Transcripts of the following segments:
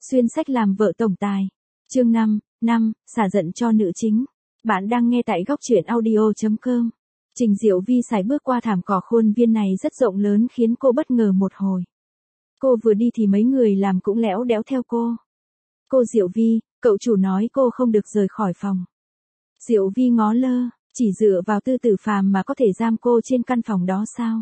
Xuyên sách làm vợ tổng tài. Chương 5, xả giận cho nữ chính. Bạn đang nghe tại góc truyện audio.com. Trình Diệu Vi sải bước qua thảm cỏ khuôn viên này rất rộng lớn khiến cô bất ngờ một hồi. Cô vừa đi thì mấy người làm cũng lẽo đẽo theo cô. Cô Diệu Vi, cậu chủ nói cô không được rời khỏi phòng. Diệu Vi ngó lơ, chỉ dựa vào Tư Tử Phàm mà có thể giam cô trên căn phòng đó sao?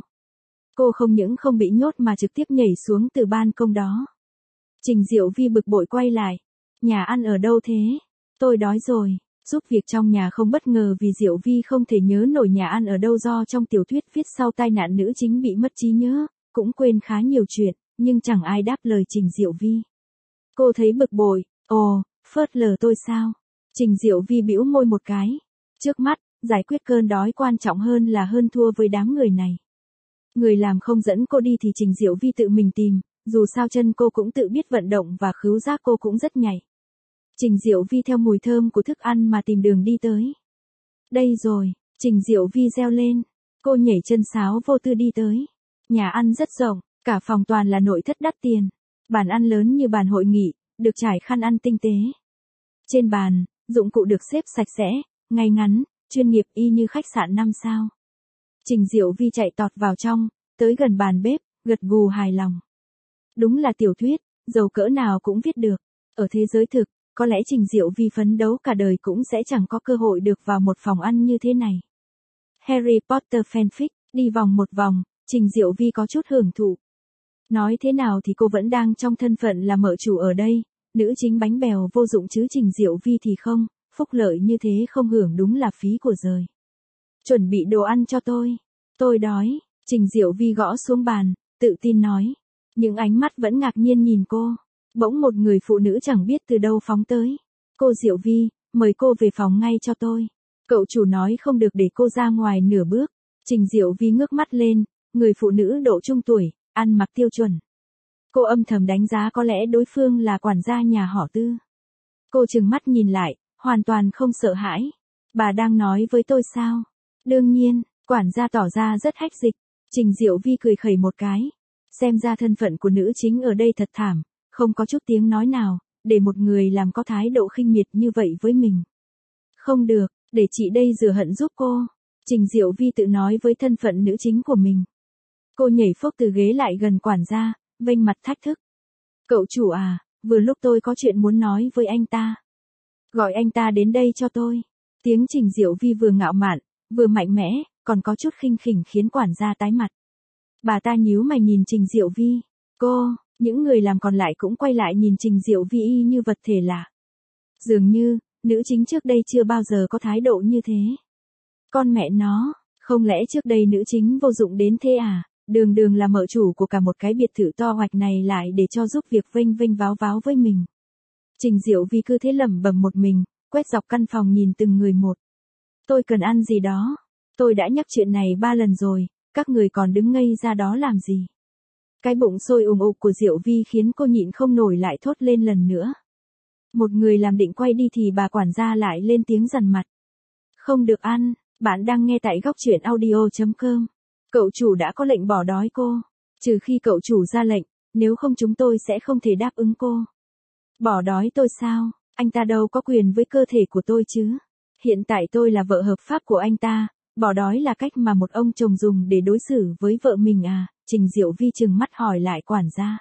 Cô không những không bị nhốt mà trực tiếp nhảy xuống từ ban công đó. Trình Diệu Vi bực bội quay lại. Nhà ăn ở đâu thế? Tôi đói rồi. Giúp việc trong nhà không bất ngờ vì Diệu Vi không thể nhớ nổi nhà ăn ở đâu do trong tiểu thuyết viết sau tai nạn nữ chính bị mất trí nhớ, cũng quên khá nhiều chuyện, nhưng chẳng ai đáp lời Trình Diệu Vi. Cô thấy bực bội, phớt lờ tôi sao? Trình Diệu Vi bĩu môi một cái. Trước mắt, giải quyết cơn đói quan trọng hơn là hơn thua với đám người này. Người làm không dẫn cô đi thì Trình Diệu Vi tự mình tìm, dù sao chân cô cũng tự biết vận động và khứu giác cô cũng rất nhạy. Trình Diệu Vi theo mùi thơm của thức ăn mà tìm đường đi tới. Đây rồi, Trình Diệu Vi reo lên. Cô nhảy chân sáo vô tư đi tới. Nhà ăn rất rộng, cả phòng toàn là nội thất đắt tiền. Bàn ăn lớn như bàn hội nghị, được trải khăn ăn tinh tế. Trên bàn, dụng cụ được xếp sạch sẽ, ngay ngắn, chuyên nghiệp y như khách sạn 5 sao. Trình Diệu Vi chạy tọt vào trong, tới gần bàn bếp, gật gù hài lòng. Đúng là tiểu thuyết, dầu cỡ nào cũng viết được. Ở thế giới thực, có lẽ Trình Diệu Vi phấn đấu cả đời cũng sẽ chẳng có cơ hội được vào một phòng ăn như thế này. Harry Potter fanfic, đi vòng một vòng, Trình Diệu Vi có chút hưởng thụ. Nói thế nào thì cô vẫn đang trong thân phận là mợ chủ ở đây, nữ chính bánh bèo vô dụng chứ Trình Diệu Vi thì không, phúc lợi như thế không hưởng đúng là phí của giời. Chuẩn bị đồ ăn cho tôi đói, Trình Diệu Vi gõ xuống bàn, tự tin nói. Những ánh mắt vẫn ngạc nhiên nhìn cô. Bỗng một người phụ nữ chẳng biết từ đâu phóng tới. Cô Diệu Vi, mời cô về phòng ngay cho tôi. Cậu chủ nói không được để cô ra ngoài nửa bước. Trình Diệu Vi ngước mắt lên, người phụ nữ độ trung tuổi, ăn mặc tiêu chuẩn. Cô âm thầm đánh giá có lẽ đối phương là quản gia nhà họ Tư. Cô trừng mắt nhìn lại, hoàn toàn không sợ hãi. Bà đang nói với tôi sao? Đương nhiên, quản gia tỏ ra rất hách dịch. Trình Diệu Vi cười khẩy một cái. Xem ra thân phận của nữ chính ở đây thật thảm, không có chút tiếng nói nào, để một người làm có thái độ khinh miệt như vậy với mình. Không được, để chị đây rửa hận giúp cô. Trình Diệu Vi tự nói với thân phận nữ chính của mình. Cô nhảy phốc từ ghế lại gần quản gia, vênh mặt thách thức. Cậu chủ à, vừa lúc tôi có chuyện muốn nói với anh ta. Gọi anh ta đến đây cho tôi. Tiếng Trình Diệu Vi vừa ngạo mạn, vừa mạnh mẽ, còn có chút khinh khỉnh khiến quản gia tái mặt. Bà ta nhíu mày nhìn Trình Diệu Vi. Những người làm còn lại cũng quay lại nhìn Trình Diệu Vi y như vật thể lạ. Dường như, nữ chính trước đây chưa bao giờ có thái độ như thế. Con mẹ nó, không lẽ trước đây nữ chính vô dụng đến thế à? Đường là mợ chủ của cả một cái biệt thự to hoạch này lại để cho giúp việc vênh vênh váo váo với mình. Trình Diệu Vi cứ thế lẩm bẩm một mình, quét dọc căn phòng nhìn từng người một. Tôi cần ăn gì đó. Tôi đã nhắc chuyện này 3 lần rồi, các người còn đứng ngây ra đó làm gì? Cái bụng sôi ùng ục của Diệu Vi khiến cô nhịn không nổi lại thốt lên lần nữa. Một người làm định quay đi thì bà quản gia lại lên tiếng dằn mặt. Không được ăn, bạn đang nghe tại góc truyện audio.com. Cậu chủ đã có lệnh bỏ đói cô. Trừ khi cậu chủ ra lệnh, nếu không chúng tôi sẽ không thể đáp ứng cô. Bỏ đói tôi sao? Anh ta đâu có quyền với cơ thể của tôi chứ. Hiện tại tôi là vợ hợp pháp của anh ta. Bỏ đói là cách mà một ông chồng dùng để đối xử với vợ mình à? Trình Diệu Vi trừng mắt hỏi lại quản gia.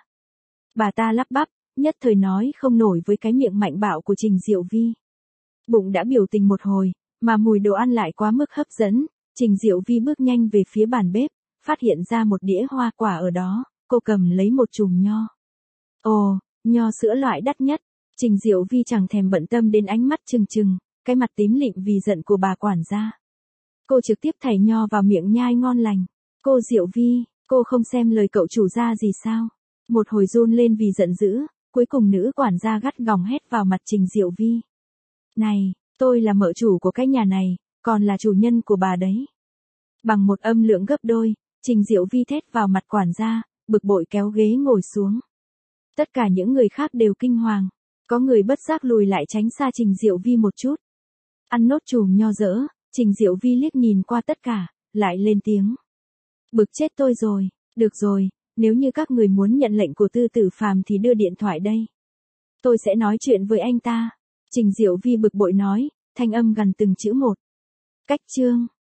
Bà ta lắp bắp, nhất thời nói không nổi với cái miệng mạnh bạo của Trình Diệu Vi. Bụng đã biểu tình một hồi, mà mùi đồ ăn lại quá mức hấp dẫn. Trình Diệu Vi bước nhanh về phía bàn bếp, phát hiện ra một đĩa hoa quả ở đó, cô cầm lấy một chùm nho. Nho sữa loại đắt nhất. Trình Diệu Vi chẳng thèm bận tâm đến ánh mắt trừng trừng, cái mặt tím lịm vì giận của bà quản gia. Cô trực tiếp thảy nho vào miệng nhai ngon lành. Cô Diệu Vi, cô không xem lời cậu chủ ra gì sao? Một hồi run lên vì giận dữ, cuối cùng nữ quản gia gắt gỏng hét vào mặt Trình Diệu Vi. Này, tôi là mợ chủ của cái nhà này, còn là chủ nhân của bà đấy. Bằng một âm lượng gấp đôi, Trình Diệu Vi thét vào mặt quản gia, bực bội kéo ghế ngồi xuống. Tất cả những người khác đều kinh hoàng, có người bất giác lùi lại tránh xa Trình Diệu Vi một chút. Ăn nốt chùm nho dỡ, Trình Diệu Vi liếc nhìn qua tất cả, lại lên tiếng. Bực chết tôi rồi, được rồi, nếu như các người muốn nhận lệnh của Tư Tử Phàm thì đưa điện thoại đây. Tôi sẽ nói chuyện với anh ta. Trình Diệu Vi bực bội nói, thanh âm gần từng chữ một. Cách chương.